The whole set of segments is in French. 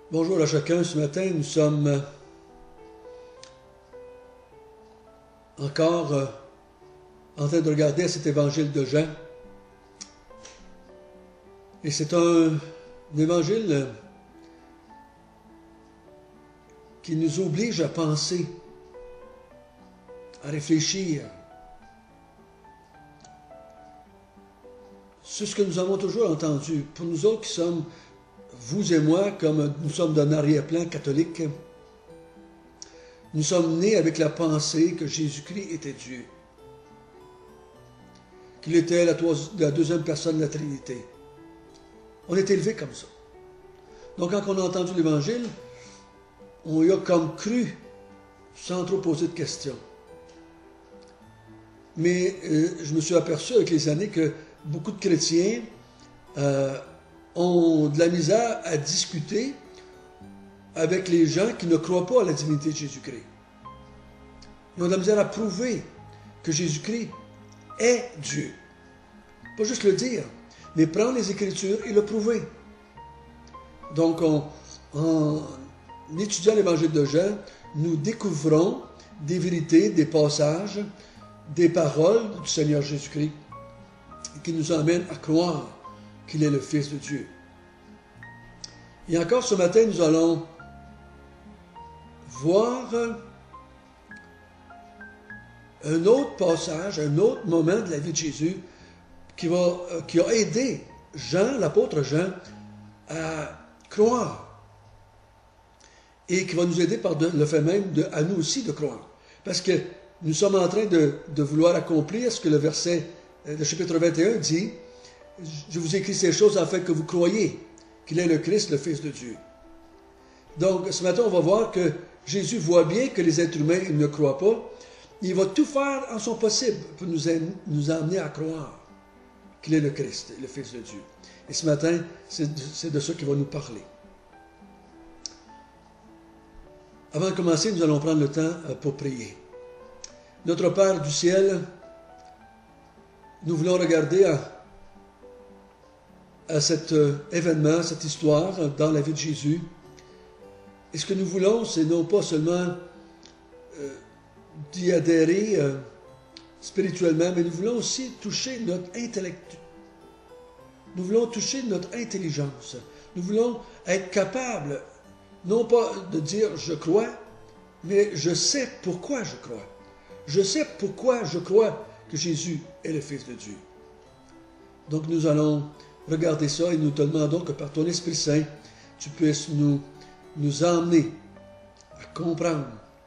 Bonjour à chacun. Ce matin, nous sommes encore en train de regarder cet évangile de Jean. Et c'est un évangile qui nous oblige à penser, à réfléchir sur ce que nous avons toujours entendu. Pour nous autres qui sommes, vous et moi, comme nous sommes d'un arrière-plan catholique, nous sommes nés avec la pensée que Jésus-Christ était Dieu, qu'il était la deuxième personne de la Trinité. On est élevé comme ça. Donc quand on a entendu l'Évangile, on y a comme cru, sans trop poser de questions. Mais je me suis aperçu avec les années que beaucoup de chrétiens ont de la misère à discuter avec les gens qui ne croient pas à la divinité de Jésus-Christ. Ils ont de la misère à prouver que Jésus-Christ est Dieu. Pas juste le dire, mais prendre les Écritures et le prouver. Donc, en étudiant l'Évangile de Jean, nous découvrons des vérités, des passages, des paroles du Seigneur Jésus-Christ qui nous emmènent à croire qu'il est le Fils de Dieu. Et encore ce matin, nous allons voir un autre passage, un autre moment de la vie de Jésus qui a aidé Jean, l'apôtre Jean, à croire et qui va nous aider par le fait même à nous aussi de croire. Parce que nous sommes en train de vouloir accomplir ce que le verset, le chapitre 21 dit. Je vous écris ces choses afin que vous croyiez qu'il est le Christ, le Fils de Dieu. Donc, ce matin, on va voir que Jésus voit bien que les êtres humains ne croient pas. Il va tout faire en son possible pour nous amener à croire qu'il est le Christ, le Fils de Dieu. Et ce matin, c'est de ça qu'il va nous parler. Avant de commencer, nous allons prendre le temps pour prier. Notre Père du ciel, nous voulons regarder à cet événement, cette histoire dans la vie de Jésus. Et ce que nous voulons, c'est non pas seulement d'y adhérer spirituellement, mais nous voulons aussi toucher notre intellect. Nous voulons toucher notre intelligence. Nous voulons être capables, non pas de dire « je crois », mais « je sais pourquoi je crois ». Je sais pourquoi je crois que Jésus est le Fils de Dieu. Donc nous allons regarder ça et nous te demandons que par ton Esprit Saint, tu puisses nous emmener à comprendre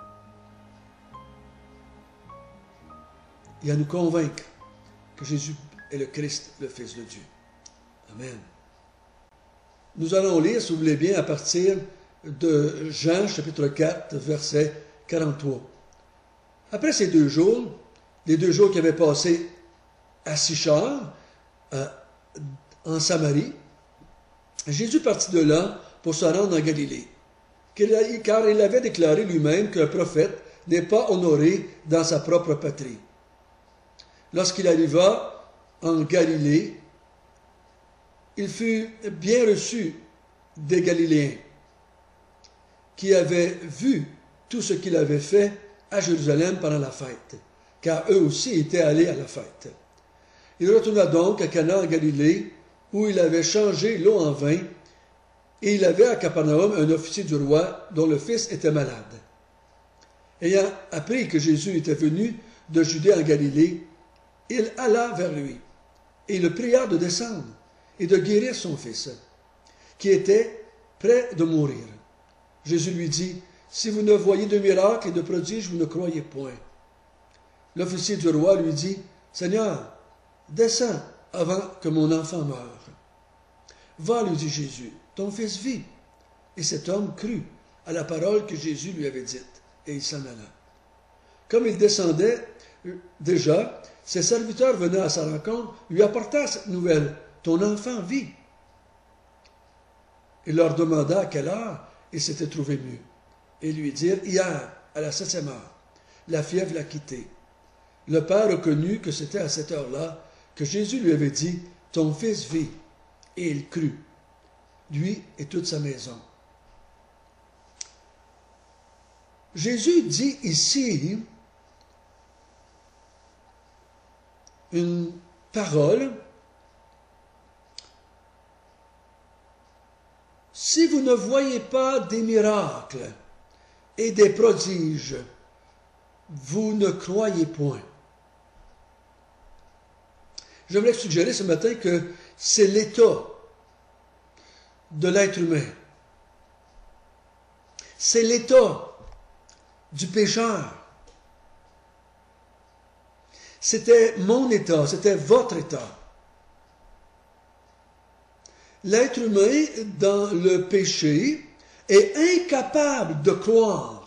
et à nous convaincre que Jésus est le Christ, le Fils de Dieu. Amen. Nous allons lire, si vous voulez bien, à partir de Jean, chapitre 4, verset 43. Après ces 2 jours, les 2 jours qui avaient passé à Sichar, en Samarie, Jésus partit de là pour se rendre en Galilée, car il avait déclaré lui-même qu'un prophète n'est pas honoré dans sa propre patrie. Lorsqu'il arriva en Galilée, il fut bien reçu des Galiléens, qui avaient vu tout ce qu'il avait fait à Jérusalem pendant la fête, car eux aussi étaient allés à la fête. Il retourna donc à Cana en Galilée, où il avait changé l'eau en vin, et il avait à Capernaum un officier du roi dont le fils était malade. Ayant appris que Jésus était venu de Judée en Galilée, il alla vers lui, et il le pria de descendre et de guérir son fils, qui était près de mourir. Jésus lui dit, « Si vous ne voyez de miracles et de prodiges, vous ne croyez point. » L'officier du roi lui dit, « Seigneur, descends avant que mon enfant meure. » « Va, lui dit Jésus, ton fils vit. » Et cet homme crut à la parole que Jésus lui avait dite, et il s'en alla. Comme il descendait déjà, ses serviteurs venant à sa rencontre lui apportèrent cette nouvelle, « Ton enfant vit. » Il leur demanda à quelle heure il s'était trouvé mieux. Et lui dirent, « Hier, à la 7e heure, la fièvre l'a quitté. » Le père reconnut que c'était à cette heure-là que Jésus lui avait dit, « Ton fils vit. » Et il crut, lui et toute sa maison. Jésus dit ici une parole. Si vous ne voyez pas des miracles et des prodiges, vous ne croyez point. J'aimerais suggérer ce matin que c'est l'état de l'être humain. C'est l'état du pécheur. C'était mon état, c'était votre état. L'être humain, dans le péché, est incapable de croire.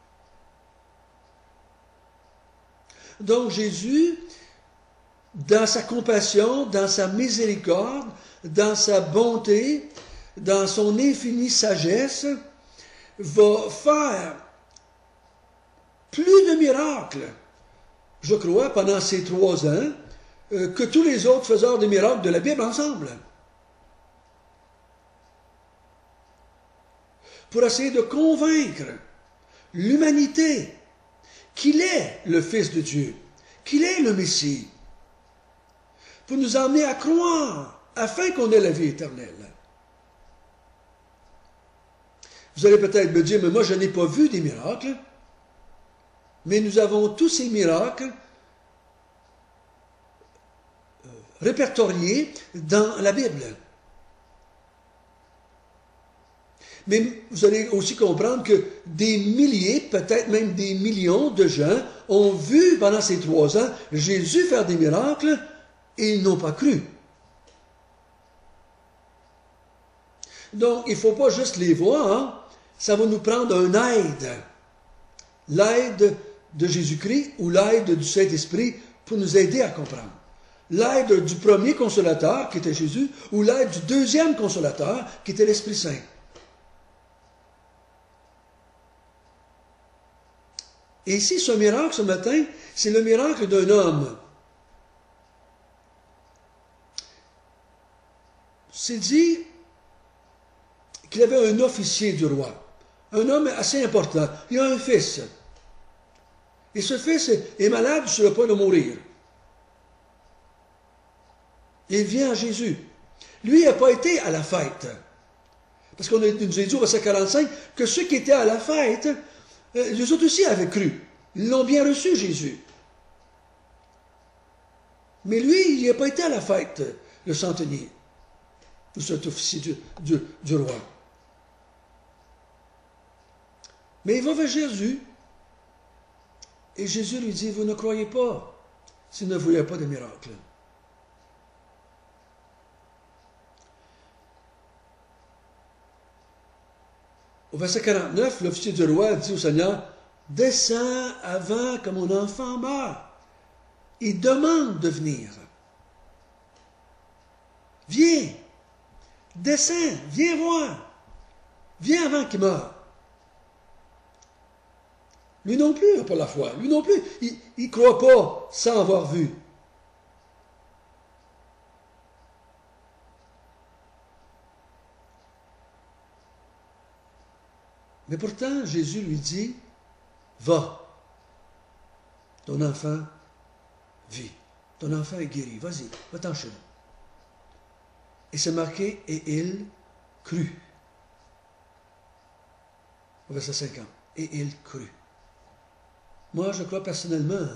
Donc Jésus, dans sa compassion, dans sa miséricorde, dans sa bonté, dans son infinie sagesse, va faire plus de miracles, je crois, pendant ces 3 ans, que tous les autres faiseurs de miracles de la Bible ensemble. Pour essayer de convaincre l'humanité qu'il est le Fils de Dieu, qu'il est le Messie, pour nous emmener à croire, afin qu'on ait la vie éternelle. Vous allez peut-être me dire, mais moi je n'ai pas vu des miracles, mais nous avons tous ces miracles répertoriés dans la Bible. Mais vous allez aussi comprendre que des milliers, peut-être même des millions de gens ont vu pendant ces 3 ans Jésus faire des miracles et ils n'ont pas cru. Donc, il ne faut pas juste les voir, ça va nous prendre une aide. L'aide de Jésus-Christ ou l'aide du Saint-Esprit pour nous aider à comprendre. L'aide du premier consolateur, qui était Jésus, ou l'aide du deuxième consolateur, qui était l'Esprit Saint. Et ici, ce miracle, ce matin, c'est le miracle d'un homme. C'est dit qu'il avait un officier du roi, un homme assez important. Il a un fils. Et ce fils est malade sur le point de mourir. Il vient à Jésus. Lui, il n'a pas été à la fête. Parce qu'on nous a dit au verset 45 que ceux qui étaient à la fête, les autres aussi avaient cru. Ils l'ont bien reçu, Jésus. Mais lui, il n'a pas été à la fête, le centenier, ou cet officier du roi. Mais il va vers Jésus, et Jésus lui dit, vous ne croyez pas, si vous ne voyez pas de miracle. Au verset 49, l'officier du roi dit au Seigneur, descends avant que mon enfant meure. Il demande de venir. Viens, descends, viens voir. Viens avant qu'il meure. Lui non plus n'a pas la foi. Lui non plus, il ne croit pas sans avoir vu. Mais pourtant, Jésus lui dit, va, ton enfant vit, ton enfant est guéri, vas-y, va-t'en chez nous. Et c'est marqué, et il crut. Au verset 50, et il crut. Moi, je crois personnellement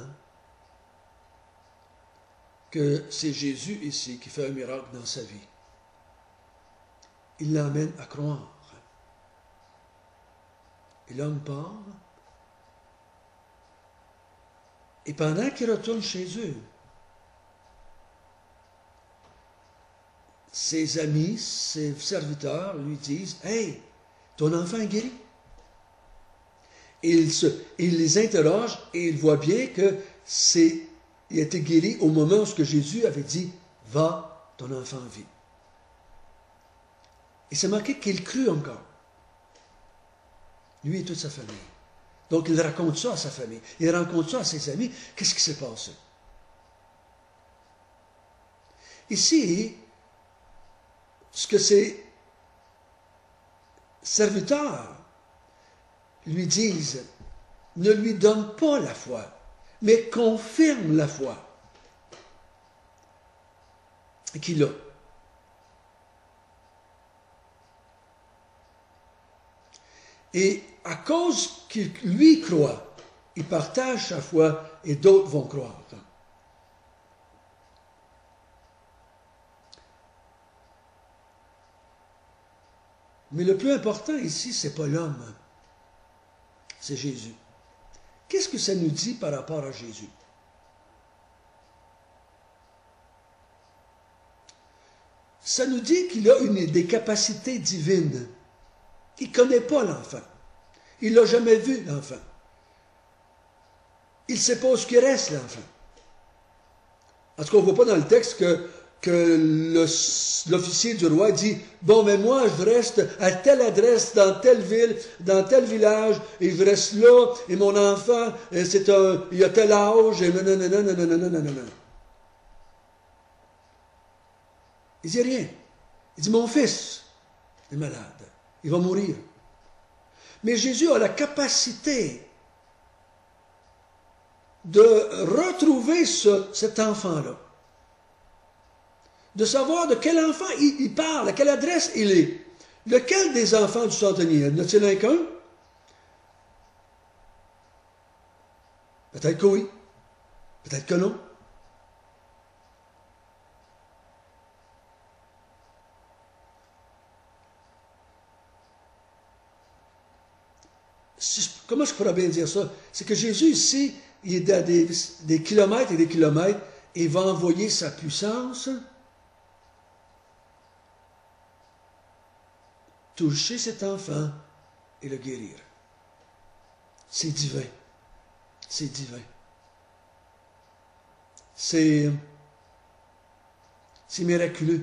que c'est Jésus ici qui fait un miracle dans sa vie. Il l'amène à croire. Et l'homme part. Et pendant qu'il retourne chez eux, ses amis, ses serviteurs lui disent, « Hey, ton enfant est guéri. » Il les interroge et il voit bien que il a été guéri au moment où Jésus avait dit, « Va, ton enfant vit. » Et c'est marqué qu'il crut encore. Lui et toute sa famille. Donc il raconte ça à sa famille. Il raconte ça à ses amis. Qu'est-ce qui s'est passé? Ici, ce que ses serviteurs lui disent, ne lui donne pas la foi, mais confirme la foi qu'il a. Et à cause qu'il lui croit, il partage sa foi et d'autres vont croire. Mais le plus important ici, ce n'est pas l'homme, c'est Jésus. Qu'est-ce que ça nous dit par rapport à Jésus? Ça nous dit qu'il a des capacités divines. Il ne connaît pas l'enfant. Il ne l'a jamais vu, l'enfant. Il ne sait pas où il reste, l'enfant. En tout cas, on ne voit pas dans le texte que l'officier du roi dit « Bon, mais moi, je reste à telle adresse, dans telle ville, dans tel village, et je reste là, et mon enfant, il a tel âge, et non. » Il dit rien. Il dit « Mon fils est malade. Il va mourir. » Mais Jésus a la capacité de retrouver cet enfant-là. De savoir de quel enfant il parle, à quelle adresse il est. Lequel des enfants du centenier? Y en a-t-il un qu'un? Peut-être que oui. Peut-être que non. Comment je pourrais bien dire ça? C'est que Jésus ici, il est à des kilomètres et des kilomètres, et il va envoyer sa puissance toucher cet enfant et le guérir. C'est divin. C'est divin. C'est miraculeux.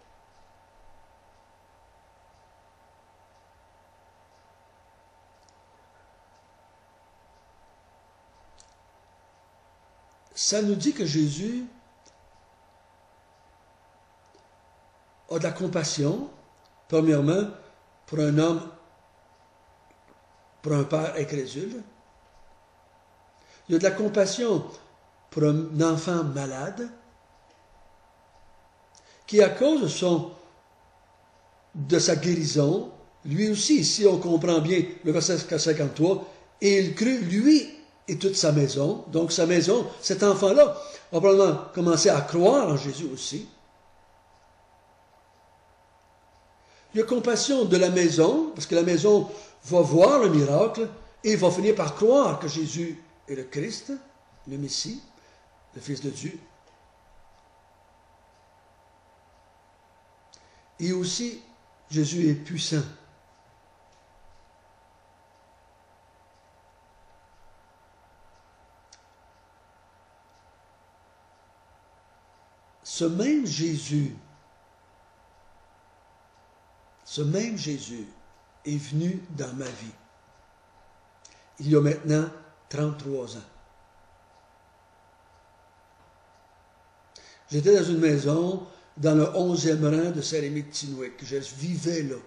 Ça nous dit que Jésus a de la compassion, premièrement, pour un homme, pour un père incrédule. Il y a de la compassion pour un enfant malade, qui, à cause de sa guérison, lui aussi, ici on comprend bien le verset 53, et il crut, lui et toute sa maison. Donc sa maison, cet enfant-là, a probablement commencé à croire en Jésus aussi. Il y a compassion de la maison, parce que la maison va voir le miracle et va finir par croire que Jésus est le Christ, le Messie, le Fils de Dieu. Et aussi, Jésus est puissant. Ce même Jésus est venu dans ma vie. Il y a maintenant 33 ans. J'étais dans une maison dans le 11e rang de Saint-Rémy-de-Tinouic. Je vivais là.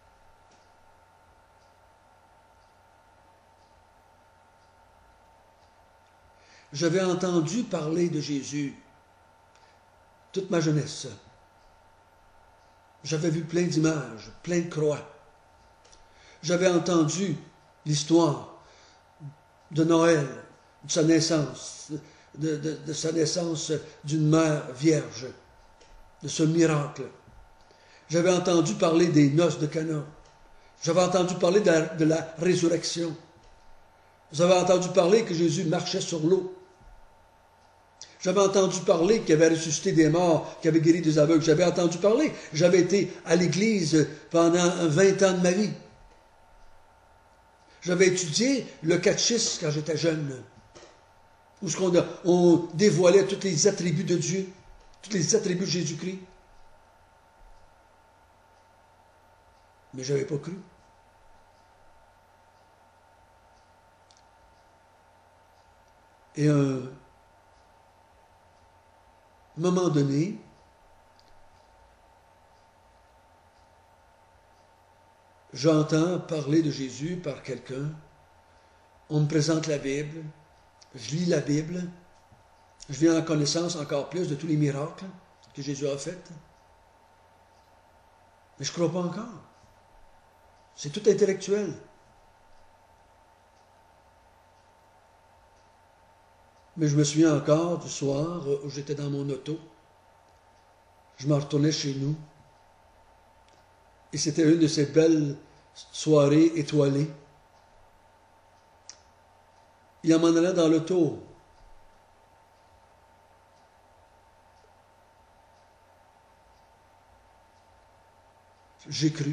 J'avais entendu parler de Jésus toute ma jeunesse. J'avais vu plein d'images, plein de croix. J'avais entendu l'histoire de Noël, de sa naissance, de sa naissance d'une mère vierge, de ce miracle. J'avais entendu parler des noces de Cana. J'avais entendu parler de la résurrection. J'avais entendu parler que Jésus marchait sur l'eau. J'avais entendu parler qu'il avait ressuscité des morts, qu'il avait guéri des aveugles. J'avais entendu parler. J'avais été à l'église pendant 20 ans de ma vie. J'avais étudié le catéchisme quand j'étais jeune, où on dévoilait tous les attributs de Dieu, tous les attributs de Jésus-Christ. Mais je n'avais pas cru. Et à un moment donné, j'entends parler de Jésus par quelqu'un On me présente la Bible, je lis la Bible, je viens en connaissance encore plus de tous les miracles que Jésus a faits. Mais je ne crois pas encore. C'est tout intellectuel. Mais je me souviens encore du soir où j'étais dans mon auto. Je m'en retournais chez nous. Et c'était une de ces belles soirées étoilées. Et en m'en allant dans l'auto, j'ai cru.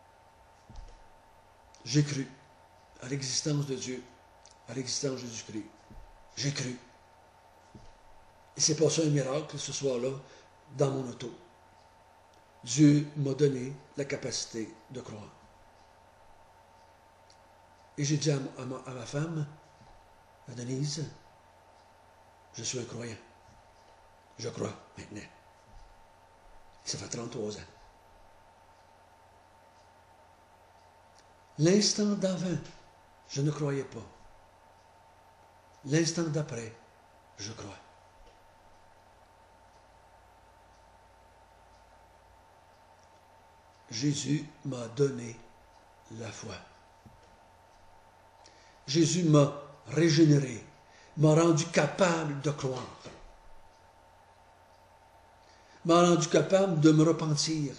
J'ai cru à l'existence de Dieu, à l'existence de Jésus-Christ. J'ai cru. Et c'est passé un miracle ce soir-là dans mon auto. Dieu m'a donné la capacité de croire. Et j'ai dit à ma femme, à Denise, je suis un croyant. Je crois maintenant. Ça fait 33 ans. L'instant d'avant, je ne croyais pas. L'instant d'après, je crois. Jésus m'a donné la foi. Jésus m'a régénéré, m'a rendu capable de croire, m'a rendu capable de me repentir,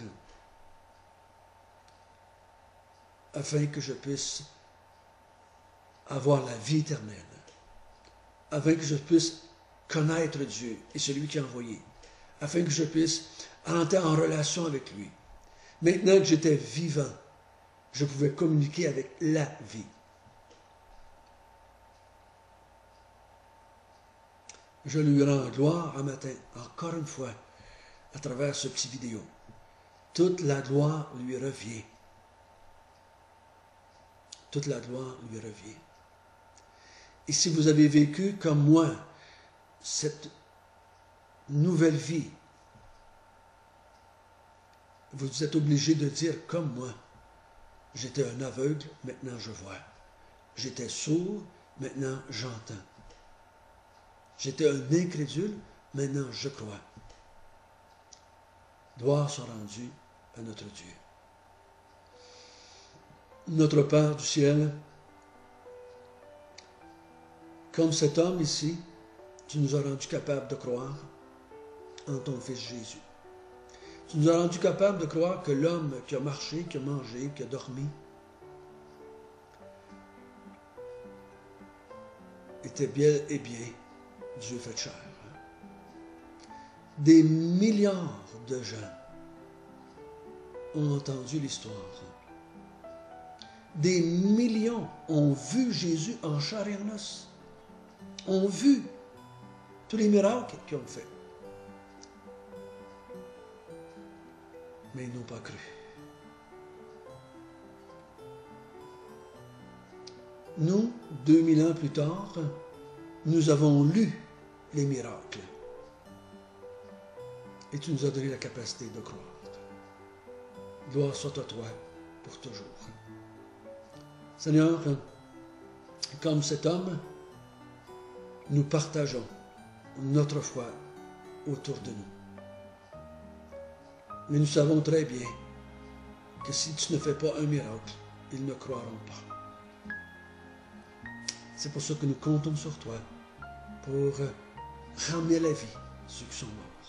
afin que je puisse avoir la vie éternelle, afin que je puisse connaître Dieu et celui qui a envoyé, afin que je puisse entrer en relation avec lui. Maintenant que j'étais vivant, je pouvais communiquer avec la vie. Je lui rends gloire un matin, encore une fois, à travers ce petit vidéo. Toute la gloire lui revient. Toute la gloire lui revient. Et si vous avez vécu comme moi cette nouvelle vie, vous êtes obligé de dire comme moi, j'étais un aveugle, maintenant je vois. J'étais sourd, maintenant j'entends. J'étais un incrédule, maintenant je crois. Gloire soit rendue à notre Dieu. Notre Père du ciel, comme cet homme ici, tu nous as rendu capables de croire en ton Fils Jésus. Tu nous as rendu capables de croire que l'homme qui a marché, qui a mangé, qui a dormi, était bien et bien Dieu fait chair. Des milliards de gens ont entendu l'histoire. Des millions ont vu Jésus en chair et en os. Ont vu tous les miracles qu'ils ont fait. Mais ils n'ont pas cru. Nous, 2000 ans plus tard, nous avons lu les miracles. Et tu nous as donné la capacité de croire. Gloire soit à toi pour toujours. Seigneur, comme cet homme, nous partageons notre foi autour de nous. Mais nous savons très bien que si tu ne fais pas un miracle, ils ne croiront pas. C'est pour ça que nous comptons sur toi pour ramener la vie ceux qui sont morts.